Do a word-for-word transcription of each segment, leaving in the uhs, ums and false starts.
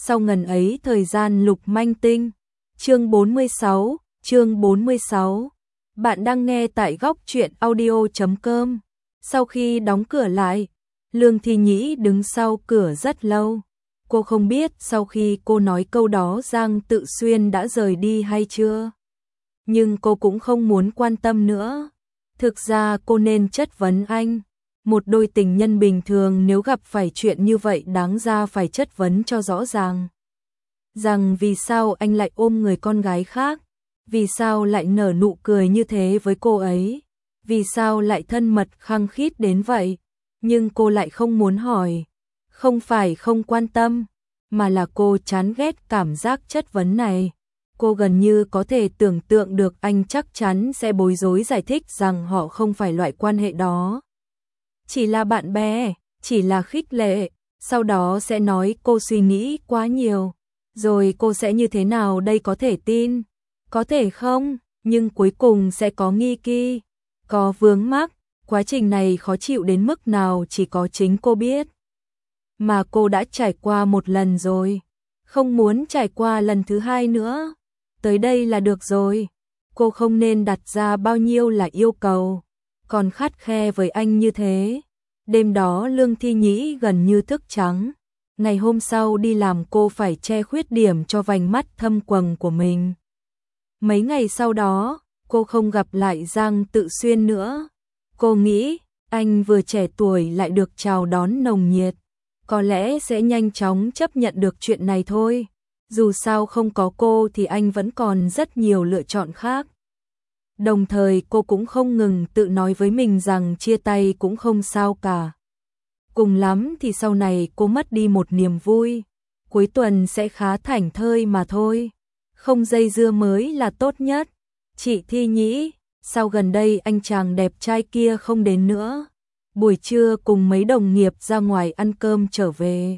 sau ngần ấy thời gian lục manh tinh. Chương bốn mươi sáu, chương bốn mươi sáu. Bạn đang nghe tại góc truyện audio chấm com. Sau khi đóng cửa lại, Lương Thi Nhĩ đứng sau cửa rất lâu. Cô không biết sau khi cô nói câu đó Giang Tự Xuyên đã rời đi hay chưa. Nhưng cô cũng không muốn quan tâm nữa. Thực ra cô nên chất vấn anh. Một đôi tình nhân bình thường nếu gặp phải chuyện như vậy đáng ra phải chất vấn cho rõ ràng. Rằng vì sao anh lại ôm người con gái khác? Vì sao lại nở nụ cười như thế với cô ấy? Vì sao lại thân mật khăng khít đến vậy? Nhưng cô lại không muốn hỏi. Không phải không quan tâm, mà là cô chán ghét cảm giác chất vấn này. Cô gần như có thể tưởng tượng được anh chắc chắn sẽ bối rối giải thích rằng họ không phải loại quan hệ đó. Chỉ là bạn bè, chỉ là khích lệ, sau đó sẽ nói cô suy nghĩ quá nhiều. Rồi cô sẽ như thế nào đây, có thể tin? Có thể không, nhưng cuối cùng sẽ có nghi kỳ, có vướng mắc. Quá trình này khó chịu đến mức nào chỉ có chính cô biết. Mà cô đã trải qua một lần rồi, không muốn trải qua lần thứ hai nữa. Tới đây là được rồi. Cô không nên đặt ra bao nhiêu là yêu cầu, còn khắt khe với anh như thế. Đêm đó Lương Thi Nhĩ gần như thức trắng. Ngày hôm sau đi làm cô phải che khuyết điểm cho vành mắt thâm quầng của mình. Mấy ngày sau đó, cô không gặp lại Giang Tự Xuyên nữa. Cô nghĩ, anh vừa trẻ tuổi lại được chào đón nồng nhiệt, có lẽ sẽ nhanh chóng chấp nhận được chuyện này thôi. Dù sao không có cô thì anh vẫn còn rất nhiều lựa chọn khác. Đồng thời cô cũng không ngừng tự nói với mình rằng chia tay cũng không sao cả. Cùng lắm thì sau này cô mất đi một niềm vui, cuối tuần sẽ khá thảnh thơi mà thôi. Không dây dưa mới là tốt nhất. Chị Thi Nhĩ, sao gần đây anh chàng đẹp trai kia không đến nữa? Buổi trưa cùng mấy đồng nghiệp ra ngoài ăn cơm trở về.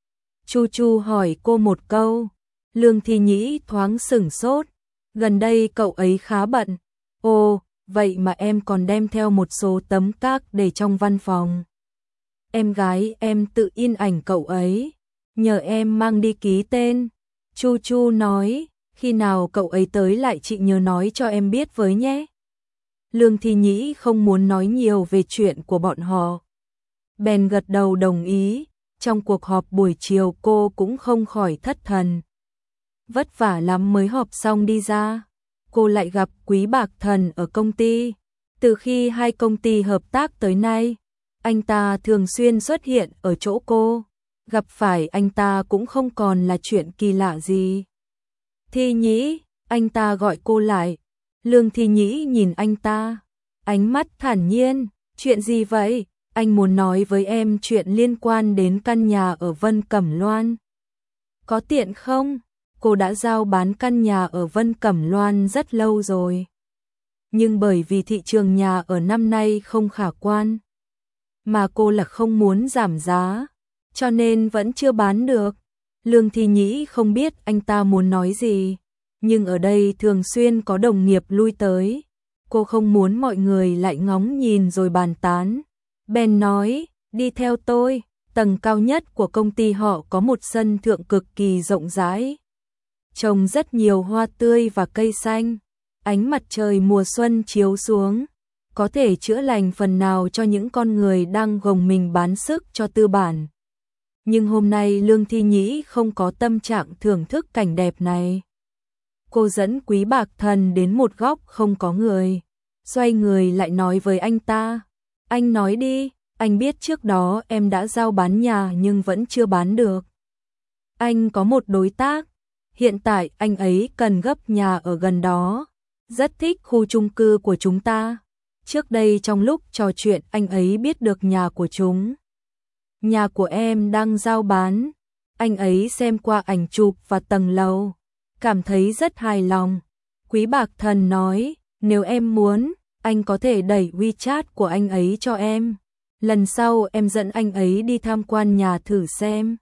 Chu Chu hỏi cô một câu. Lương Thi Nhĩ thoáng sửng sốt. Gần đây cậu ấy khá bận. Ồ, vậy mà em còn đem theo một số tấm các để trong văn phòng. Em gái em tự in ảnh cậu ấy, nhờ em mang đi ký tên. Chu Chu nói, khi nào cậu ấy tới lại chị nhớ nói cho em biết với nhé. Lương Thi Nhĩ không muốn nói nhiều về chuyện của bọn họ. Bèn gật đầu đồng ý. Trong cuộc họp buổi chiều cô cũng không khỏi thất thần. Vất vả lắm mới họp xong đi ra. Cô lại gặp Quý Bạc Thần ở công ty. Từ khi hai công ty hợp tác tới nay, anh ta thường xuyên xuất hiện ở chỗ cô. Gặp phải anh ta cũng không còn là chuyện kỳ lạ gì. Thi Nhĩ, anh ta gọi cô lại. Lương Thi Nhĩ nhìn anh ta, ánh mắt thản nhiên. Chuyện gì vậy? Anh muốn nói với em chuyện liên quan đến căn nhà ở Vân Cẩm Loan. Có tiện không? Cô đã giao bán căn nhà ở Vân Cẩm Loan rất lâu rồi. Nhưng bởi vì thị trường nhà ở năm nay không khả quan, mà cô là không muốn giảm giá, cho nên vẫn chưa bán được. Lương Thi Nhĩ không biết anh ta muốn nói gì, nhưng ở đây thường xuyên có đồng nghiệp lui tới. Cô không muốn mọi người lại ngóng nhìn rồi bàn tán. Bèn nói, đi theo tôi. Tầng cao nhất của công ty họ có một sân thượng cực kỳ rộng rãi, trồng rất nhiều hoa tươi và cây xanh. Ánh mặt trời mùa xuân chiếu xuống, có thể chữa lành phần nào cho những con người đang gồng mình bán sức cho tư bản. Nhưng hôm nay Lương Thi Nhĩ không có tâm trạng thưởng thức cảnh đẹp này. Cô dẫn Quý Bạc Thần đến một góc không có người, xoay người lại nói với anh ta. Anh nói đi, anh biết trước đó em đã giao bán nhà nhưng vẫn chưa bán được. Anh có một đối tác, hiện tại anh ấy cần gấp nhà ở gần đó, rất thích khu chung cư của chúng ta. Trước đây trong lúc trò chuyện anh ấy biết được nhà của chúng. Nhà của em đang giao bán. Anh ấy xem qua ảnh chụp và tầng lầu, cảm thấy rất hài lòng. Quý Bạc Thần nói, nếu em muốn, anh có thể đẩy WeChat của anh ấy cho em. Lần sau em dẫn anh ấy đi tham quan nhà thử xem.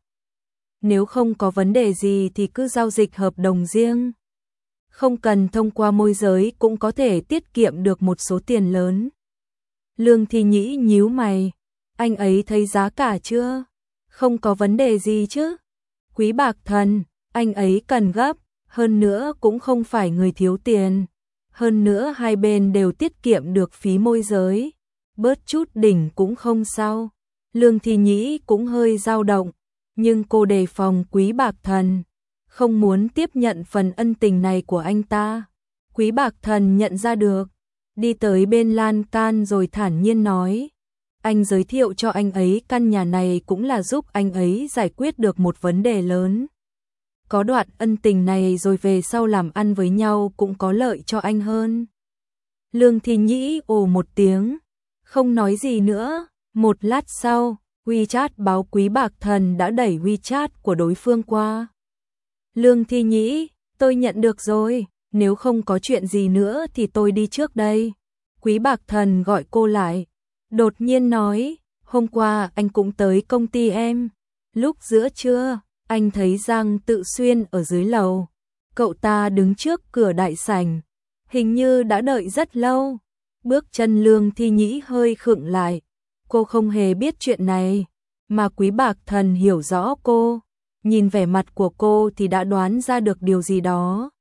Nếu không có vấn đề gì thì cứ giao dịch hợp đồng riêng. Không cần thông qua môi giới cũng có thể tiết kiệm được một số tiền lớn. Lương Thi Nhĩ nhíu mày. Anh ấy thấy giá cả chưa? Không có vấn đề gì chứ? Quý Bạc Thần, anh ấy cần gấp, hơn nữa cũng không phải người thiếu tiền. Hơn nữa hai bên đều tiết kiệm được phí môi giới, bớt chút đỉnh cũng không sao. Lương Thi Nhĩ cũng hơi dao động, nhưng cô đề phòng Quý Bạc Thần, không muốn tiếp nhận phần ân tình này của anh ta. Quý Bạc Thần nhận ra được, đi tới bên lan can rồi thản nhiên nói, anh giới thiệu cho anh ấy căn nhà này cũng là giúp anh ấy giải quyết được một vấn đề lớn. Có đoạn ân tình này rồi về sau làm ăn với nhau cũng có lợi cho anh hơn. Lương Thi Nhĩ ồ một tiếng, không nói gì nữa. Một lát sau, WeChat báo Quý Bạc Thần đã đẩy WeChat của đối phương qua. Lương Thi Nhĩ, tôi nhận được rồi, nếu không có chuyện gì nữa thì tôi đi trước đây. Quý Bạc Thần gọi cô lại, đột nhiên nói, hôm qua anh cũng tới công ty em. Lúc giữa trưa, anh thấy Giang Tự Xuyên ở dưới lầu. Cậu ta đứng trước cửa đại sảnh, hình như đã đợi rất lâu. Bước chân Lương Thi Nhĩ hơi khựng lại. Cô không hề biết chuyện này, mà Quý Bạc Thần hiểu rõ cô. Nhìn vẻ mặt của cô thì đã đoán ra được điều gì đó.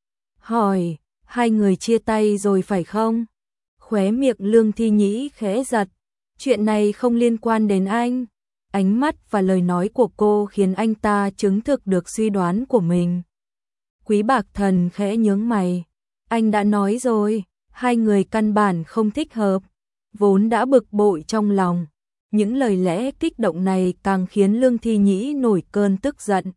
Hỏi, hai người chia tay rồi phải không? Khóe miệng Lương Thi Nhĩ khẽ giật. Chuyện này không liên quan đến anh. Ánh mắt và lời nói của cô khiến anh ta chứng thực được suy đoán của mình. Quý Bạc Thần khẽ nhướng mày. Anh đã nói rồi, hai người căn bản không thích hợp. Vốn đã bực bội trong lòng, những lời lẽ kích động này càng khiến Lương Thi Nhĩ nổi cơn tức giận.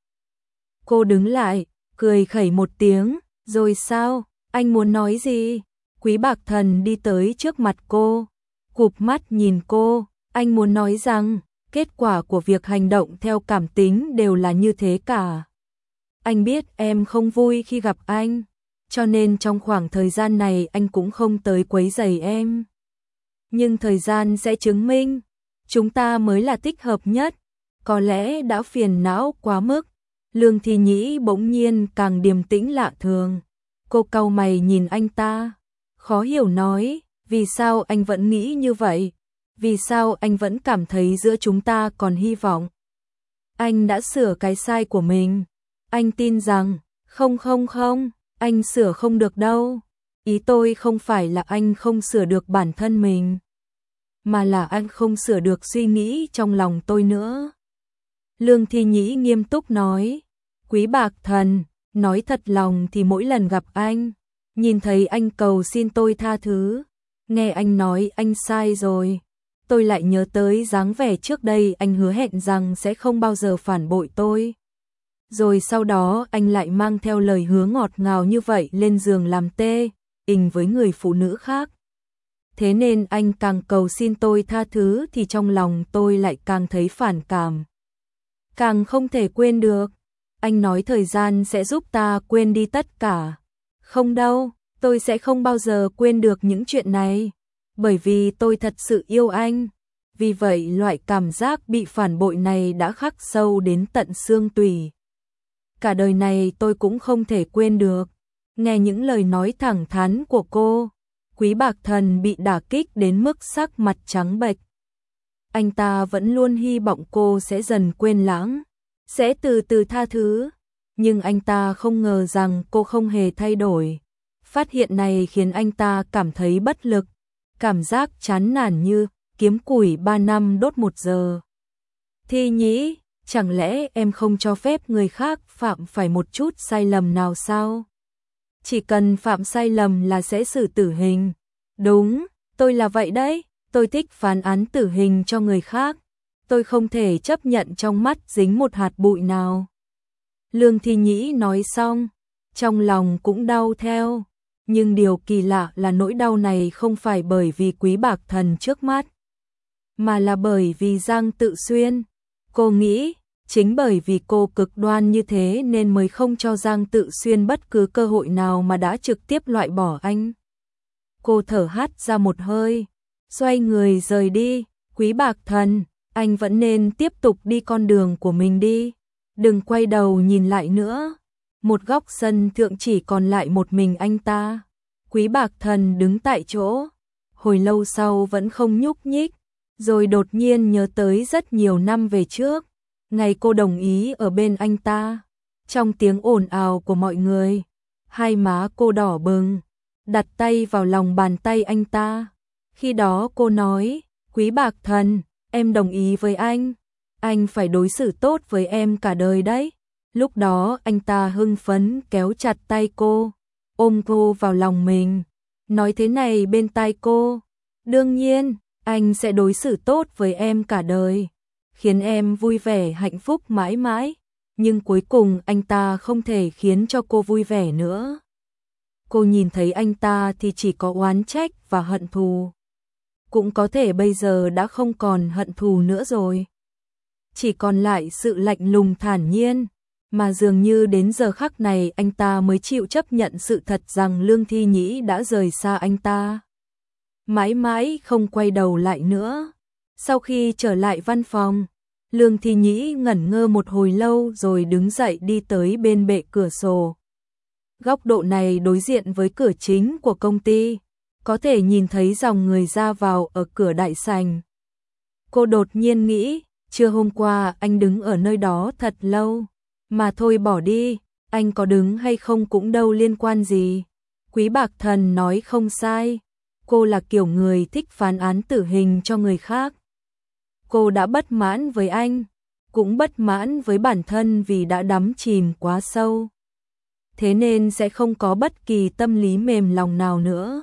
Cô đứng lại, cười khẩy một tiếng, rồi sao, anh muốn nói gì? Quý Bạc Thần đi tới trước mặt cô, cụp mắt nhìn cô, anh muốn nói rằng, kết quả của việc hành động theo cảm tính đều là như thế cả. Anh biết em không vui khi gặp anh, cho nên trong khoảng thời gian này anh cũng không tới quấy rầy em. Nhưng thời gian sẽ chứng minh, chúng ta mới là thích hợp nhất. Có lẽ đã phiền não quá mức. Lương Thi Nhĩ bỗng nhiên càng điềm tĩnh lạ thường. Cô cau mày nhìn anh ta, khó hiểu nói, vì sao anh vẫn nghĩ như vậy? Vì sao anh vẫn cảm thấy giữa chúng ta còn hy vọng? Anh đã sửa cái sai của mình. Anh tin rằng, không không không, anh sửa không được đâu. Ý tôi không phải là anh không sửa được bản thân mình, mà là anh không sửa được suy nghĩ trong lòng tôi nữa. Lương Thi Nhĩ nghiêm túc nói, Quý Bạc Thần, nói thật lòng thì mỗi lần gặp anh, nhìn thấy anh cầu xin tôi tha thứ, nghe anh nói anh sai rồi, tôi lại nhớ tới dáng vẻ trước đây anh hứa hẹn rằng sẽ không bao giờ phản bội tôi. Rồi sau đó anh lại mang theo lời hứa ngọt ngào như vậy lên giường làm tê, ình với người phụ nữ khác. Thế nên anh càng cầu xin tôi tha thứ thì trong lòng tôi lại càng thấy phản cảm. Càng không thể quên được. Anh nói thời gian sẽ giúp ta quên đi tất cả. Không đâu, tôi sẽ không bao giờ quên được những chuyện này. Bởi vì tôi thật sự yêu anh. Vì vậy loại cảm giác bị phản bội này đã khắc sâu đến tận xương tủy. Cả đời này tôi cũng không thể quên được. Nghe những lời nói thẳng thắn của cô, Quý Bạc Thần bị đả kích đến mức sắc mặt trắng bệch. Anh ta vẫn luôn hy vọng cô sẽ dần quên lãng, sẽ từ từ tha thứ, nhưng anh ta không ngờ rằng cô không hề thay đổi. Phát hiện này khiến anh ta cảm thấy bất lực, cảm giác chán nản như kiếm củi ba năm đốt một giờ. Thi Nhĩ, chẳng lẽ em không cho phép người khác phạm phải một chút sai lầm nào sao? Chỉ cần phạm sai lầm là sẽ xử tử hình. Đúng, tôi là vậy đấy, tôi thích phán án tử hình cho người khác. Tôi không thể chấp nhận trong mắt dính một hạt bụi nào. Lương Thi Nhĩ nói xong, trong lòng cũng đau theo. Nhưng điều kỳ lạ là nỗi đau này không phải bởi vì Quý Bạc Thần trước mắt, mà là bởi vì Giang Tự Xuyên. Cô nghĩ, chính bởi vì cô cực đoan như thế nên mới không cho Giang Tự Xuyên bất cứ cơ hội nào mà đã trực tiếp loại bỏ anh. Cô thở hắt ra một hơi, xoay người rời đi. Quý Bạc Thần, anh vẫn nên tiếp tục đi con đường của mình đi. Đừng quay đầu nhìn lại nữa. Một góc sân thượng chỉ còn lại một mình anh ta. Quý Bạc Thần đứng tại chỗ, hồi lâu sau vẫn không nhúc nhích, rồi đột nhiên nhớ tới rất nhiều năm về trước. ngày cô đồng ý ở bên anh ta. Trong tiếng ồn ào của mọi người, hai má cô đỏ bừng, đặt tay vào lòng bàn tay anh ta. Khi đó cô nói, Quý Bạc Thần, em đồng ý với anh, anh phải đối xử tốt với em cả đời đấy. Lúc đó anh ta hưng phấn kéo chặt tay cô, ôm cô vào lòng mình, nói thế này bên tai cô, đương nhiên, anh sẽ đối xử tốt với em cả đời, khiến em vui vẻ hạnh phúc mãi mãi. Nhưng cuối cùng anh ta không thể khiến cho cô vui vẻ nữa. Cô nhìn thấy anh ta thì chỉ có oán trách và hận thù. Cũng có thể bây giờ đã không còn hận thù nữa rồi. Chỉ còn lại sự lạnh lùng thản nhiên, mà dường như đến giờ khắc này anh ta mới chịu chấp nhận sự thật rằng Lương Thi Nhĩ đã rời xa anh ta. Mãi mãi không quay đầu lại nữa. Sau khi trở lại văn phòng, Lương Thi Nhĩ ngẩn ngơ một hồi lâu rồi đứng dậy đi tới bên bệ cửa sổ. Góc độ này đối diện với cửa chính của công ty, có thể nhìn thấy dòng người ra vào ở cửa đại sảnh. Cô đột nhiên nghĩ, trưa hôm qua anh đứng ở nơi đó thật lâu, mà thôi bỏ đi, anh có đứng hay không cũng đâu liên quan gì. Quý Bạc Thần nói không sai, cô là kiểu người thích phán án tử hình cho người khác. Cô đã bất mãn với anh, cũng bất mãn với bản thân vì đã đắm chìm quá sâu. Thế nên sẽ không có bất kỳ tâm lý mềm lòng nào nữa.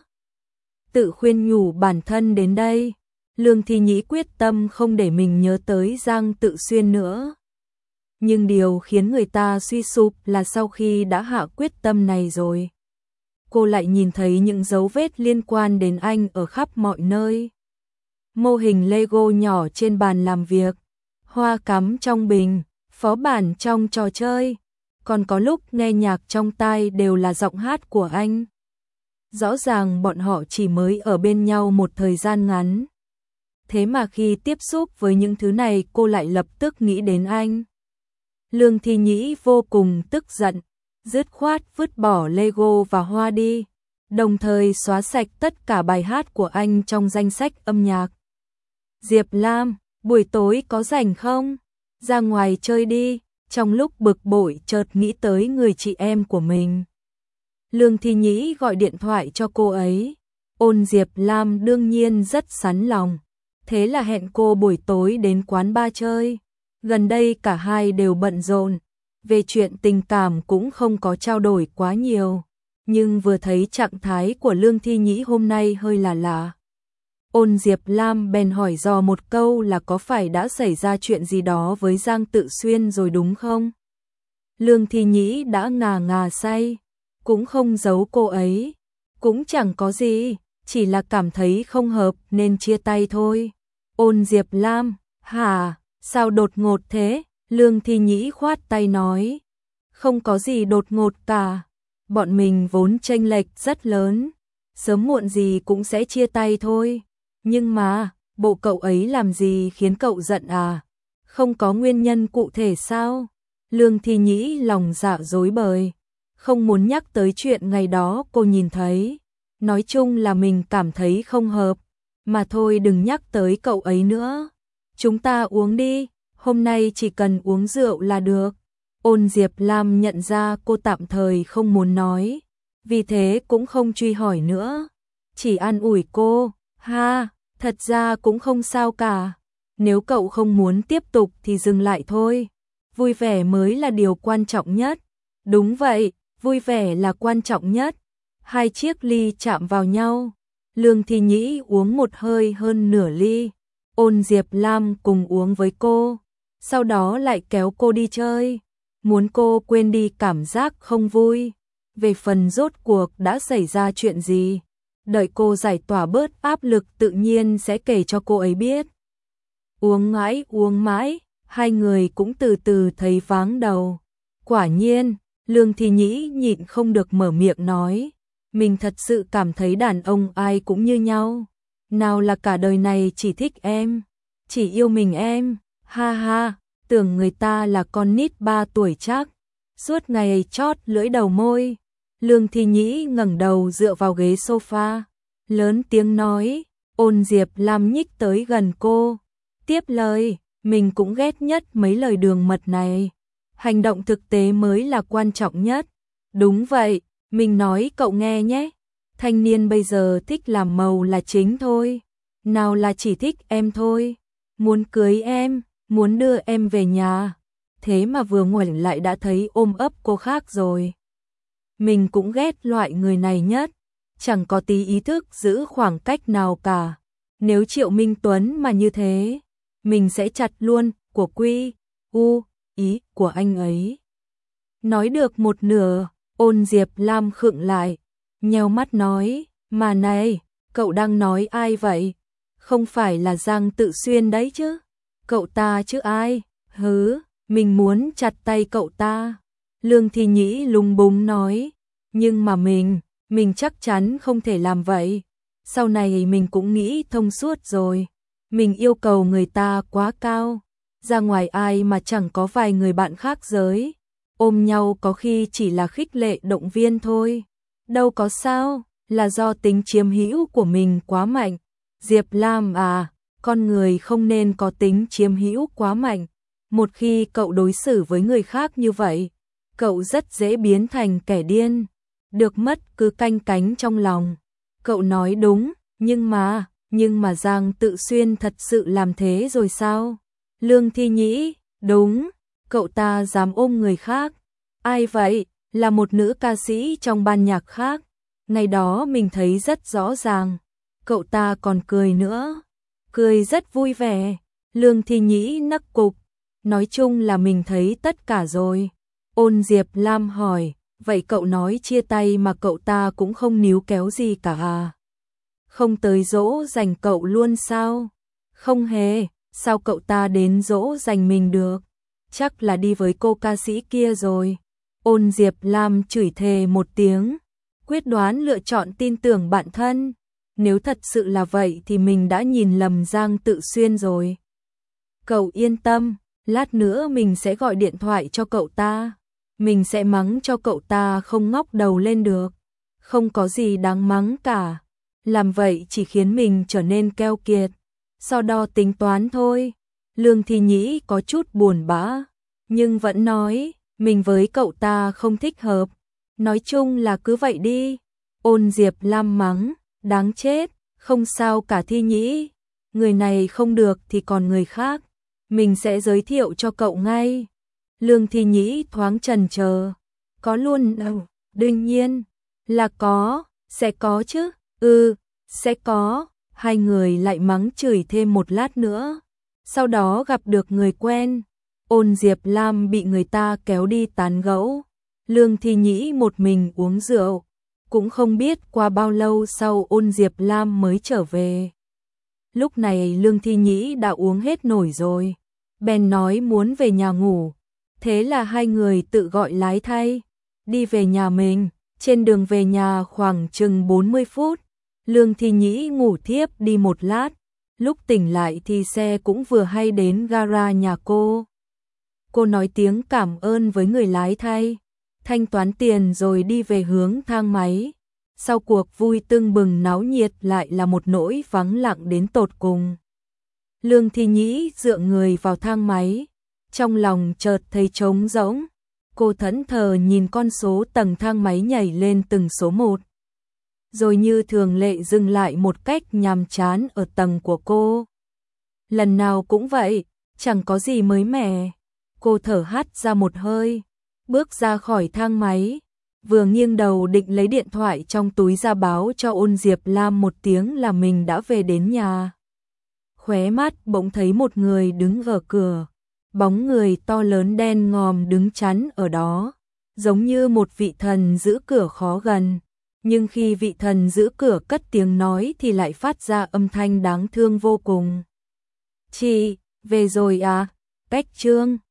Tự khuyên nhủ bản thân đến đây, Lương Thi Nhĩ quyết tâm không để mình nhớ tới Giang Tự Xuyên nữa. Nhưng điều khiến người ta suy sụp là sau khi đã hạ quyết tâm này rồi, cô lại nhìn thấy những dấu vết liên quan đến anh ở khắp mọi nơi. Mô hình Lego nhỏ trên bàn làm việc, hoa cắm trong bình, phó bản trong trò chơi, còn có lúc nghe nhạc trong tai đều là giọng hát của anh. Rõ ràng bọn họ chỉ mới ở bên nhau một thời gian ngắn. Thế mà khi tiếp xúc với những thứ này cô lại lập tức nghĩ đến anh. Lương Thi Nhĩ vô cùng tức giận, dứt khoát vứt bỏ Lego và hoa đi, đồng thời xóa sạch tất cả bài hát của anh trong danh sách âm nhạc. Diệp Lam, buổi tối có rảnh không? Ra ngoài chơi đi. Trong lúc bực bội chợt nghĩ tới người chị em của mình, Lương Thi Nhĩ gọi điện thoại cho cô ấy. Ôn Diệp Lam đương nhiên rất sẵn lòng, thế là hẹn cô buổi tối đến quán bar chơi. Gần đây cả hai đều bận rộn, về chuyện tình cảm cũng không có trao đổi quá nhiều, nhưng vừa thấy trạng thái của Lương Thi Nhĩ hôm nay hơi lạ lạ. Ôn Diệp Lam bèn hỏi dò một câu là có phải đã xảy ra chuyện gì đó với Giang Tự Xuyên rồi đúng không? Lương Thi Nhĩ đã ngà ngà say, cũng không giấu cô ấy, cũng chẳng có gì, chỉ là cảm thấy không hợp nên chia tay thôi. Ôn Diệp Lam, hả, sao đột ngột thế? Lương Thi Nhĩ khoát tay nói, không có gì đột ngột cả, bọn mình vốn chênh lệch rất lớn, sớm muộn gì cũng sẽ chia tay thôi. Nhưng mà, bộ cậu ấy làm gì khiến cậu giận à? Không có nguyên nhân cụ thể sao? Lương Thi Nhĩ lòng dạ rối bời, không muốn nhắc tới chuyện ngày đó cô nhìn thấy. Nói chung là mình cảm thấy không hợp, mà thôi đừng nhắc tới cậu ấy nữa. Chúng ta uống đi, hôm nay chỉ cần uống rượu là được. Ôn Diệp Lam nhận ra cô tạm thời không muốn nói, vì thế cũng không truy hỏi nữa, chỉ an ủi cô, ha. Thật ra cũng không sao cả, nếu cậu không muốn tiếp tục thì dừng lại thôi, vui vẻ mới là điều quan trọng nhất. Đúng vậy, vui vẻ là quan trọng nhất. Hai chiếc ly chạm vào nhau, Lương Thi Nhĩ uống một hơi hơn nửa ly, Ôn Diệp Lam cùng uống với cô, sau đó lại kéo cô đi chơi, muốn cô quên đi cảm giác không vui. Về phần rốt cuộc đã xảy ra chuyện gì, đợi cô giải tỏa bớt áp lực tự nhiên sẽ kể cho cô ấy biết. Uống mãi uống mãi, hai người cũng từ từ thấy váng đầu. Quả nhiên, Lương Thi Nhĩ nhịn không được mở miệng nói, mình thật sự cảm thấy đàn ông ai cũng như nhau. Nào là cả đời này chỉ thích em, chỉ yêu mình em, ha ha, tưởng người ta là con nít ba tuổi chắc. Suốt ngày chót lưỡi đầu môi. Lương Thi Nhĩ ngẩng đầu dựa vào ghế sofa, lớn tiếng nói. Ôn Diệp Lam nhích tới gần cô, tiếp lời, mình cũng ghét nhất mấy lời đường mật này. Hành động thực tế mới là quan trọng nhất. Đúng vậy, mình nói cậu nghe nhé. Thanh niên bây giờ thích làm màu là chính thôi. Nào là chỉ thích em thôi. Muốn cưới em, muốn đưa em về nhà. Thế mà vừa ngoảnh lại đã thấy ôm ấp cô khác rồi. Mình cũng ghét loại người này nhất. Chẳng có tí ý thức giữ khoảng cách nào cả. Nếu Triệu Minh Tuấn mà như thế, mình sẽ chặt luôn của quy, u, ý của anh ấy. Nói được một nửa, Ôn Diệp Lam khựng lại, nheo mắt nói, mà này, cậu đang nói ai vậy? Không phải là Giang Tự Xuyên đấy chứ? Cậu ta chứ ai? Hứ, mình muốn chặt tay cậu ta. Lương Thi Nhĩ lúng búng nói, nhưng mà mình, mình chắc chắn không thể làm vậy. Sau này mình cũng nghĩ thông suốt rồi. Mình yêu cầu người ta quá cao. Ra ngoài ai mà chẳng có vài người bạn khác giới. Ôm nhau có khi chỉ là khích lệ động viên thôi. Đâu có sao, là do tính chiếm hữu của mình quá mạnh. Diệp Lam à, con người không nên có tính chiếm hữu quá mạnh. Một khi cậu đối xử với người khác như vậy, cậu rất dễ biến thành kẻ điên. Được mất cứ canh cánh trong lòng. Cậu nói đúng, nhưng mà, nhưng mà Giang Tự Xuyên thật sự làm thế rồi sao? Lương Thi Nhĩ, đúng, cậu ta dám ôm người khác. Ai vậy? Là một nữ ca sĩ trong ban nhạc khác. Ngày đó mình thấy rất rõ ràng. Cậu ta còn cười nữa. Cười rất vui vẻ. Lương Thi Nhĩ nấc cục. Nói chung là mình thấy tất cả rồi. Ôn Diệp Lam hỏi, vậy cậu nói chia tay mà cậu ta cũng không níu kéo gì cả à? Không tới dỗ dành cậu luôn sao? Không hề, sao cậu ta đến dỗ dành mình được? Chắc là đi với cô ca sĩ kia rồi. Ôn Diệp Lam chửi thề một tiếng, quyết đoán lựa chọn tin tưởng bản thân. Nếu thật sự là vậy thì mình đã nhìn lầm Giang Tự Xuyên rồi. Cậu yên tâm, lát nữa mình sẽ gọi điện thoại cho cậu ta. Mình sẽ mắng cho cậu ta không ngóc đầu lên được. Không có gì đáng mắng cả. Làm vậy chỉ khiến mình trở nên keo kiệt. So đo tính toán thôi. Lương Thi Nhĩ có chút buồn bã, nhưng vẫn nói, mình với cậu ta không thích hợp. Nói chung là cứ vậy đi. Ôn Diệp Lam mắng, đáng chết, không sao cả Thi Nhĩ. Người này không được thì còn người khác. Mình sẽ giới thiệu cho cậu ngay. Lương Thi Nhĩ thoáng chần chờ. Có luôn đâu, đương nhiên là có, sẽ có chứ. Ừ, sẽ có. Hai người lại mắng chửi thêm một lát nữa. Sau đó gặp được người quen. Ôn Diệp Lam bị người ta kéo đi tán gẫu. Lương Thi Nhĩ một mình uống rượu. Cũng không biết qua bao lâu sau Ôn Diệp Lam mới trở về. Lúc này Lương Thi Nhĩ đã uống hết nổi rồi. Bèn nói muốn về nhà ngủ. Thế là hai người tự gọi lái thay. Đi về nhà mình. Trên đường về nhà khoảng chừng bốn mươi phút. Lương Thi Nhĩ ngủ thiếp đi một lát. Lúc tỉnh lại thì xe cũng vừa hay đến gara nhà cô. Cô nói tiếng cảm ơn với người lái thay. Thanh toán tiền rồi đi về hướng thang máy. Sau cuộc vui tưng bừng náo nhiệt lại là một nỗi vắng lặng đến tột cùng. Lương Thi Nhĩ dựa người vào thang máy. Trong lòng chợt thấy trống rỗng. Cô thẫn thờ nhìn con số tầng thang máy nhảy lên từng số một. Rồi như thường lệ dừng lại một cách nhàm chán ở tầng của cô. Lần nào cũng vậy, chẳng có gì mới mẻ. Cô thở hắt ra một hơi, bước ra khỏi thang máy, vừa nghiêng đầu định lấy điện thoại trong túi ra báo cho Ôn Diệp Lam một tiếng là mình đã về đến nhà. Khóe mắt bỗng thấy một người đứng ở cửa, bóng người to lớn đen ngòm đứng chắn ở đó, giống như một vị thần giữ cửa khó gần. Nhưng khi vị thần giữ cửa cất tiếng nói thì lại phát ra âm thanh đáng thương vô cùng. Chị, về rồi à? Bách Trương.